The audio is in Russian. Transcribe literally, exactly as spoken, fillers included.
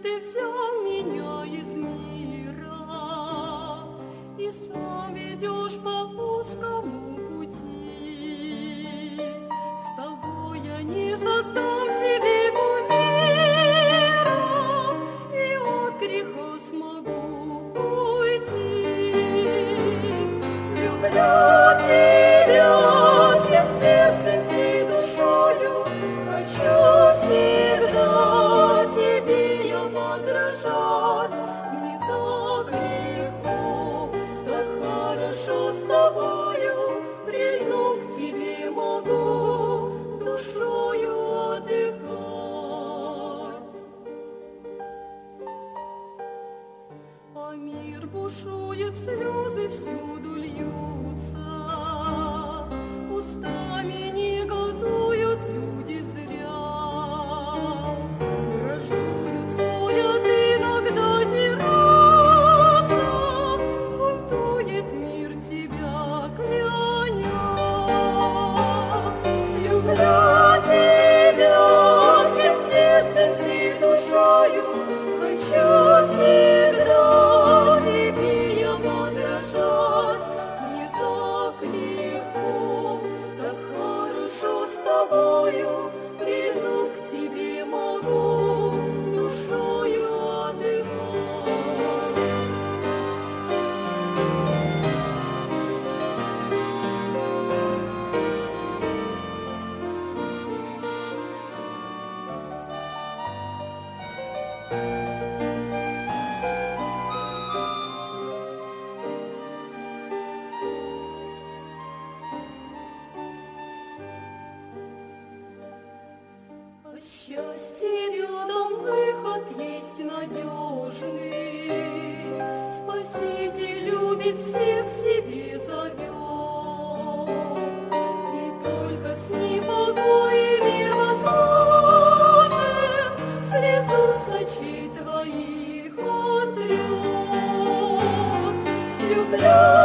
ты взял меня из мира и сам ведешь по узкому пути. С тобой я не создам себе кумира и от греха смогу уйти. Люблю тебя всем сердцем, всей душою, хочу всегда тебе я подражать. Мне так легко, так хорошо с тобою, прильнув к тебе могу душою отдыхать. А мир бушует, слезы всюду льются, устами негодуют люди зря. Враждуют, спорят, иногда дерутся, бунтует мир тебя кляня. Люблю тебя всем сердцем, всей душою, хочу всегда тебе я подражать. Мне так легко, так хорошо с тобою, прильнув к тебе могу душою отдыхать. А счастье рядом, выход есть надежный. Спаситель любит, всех в себе зовет. И только с ним покой и мир возможен, слезу с очей твоих отрет. Люблю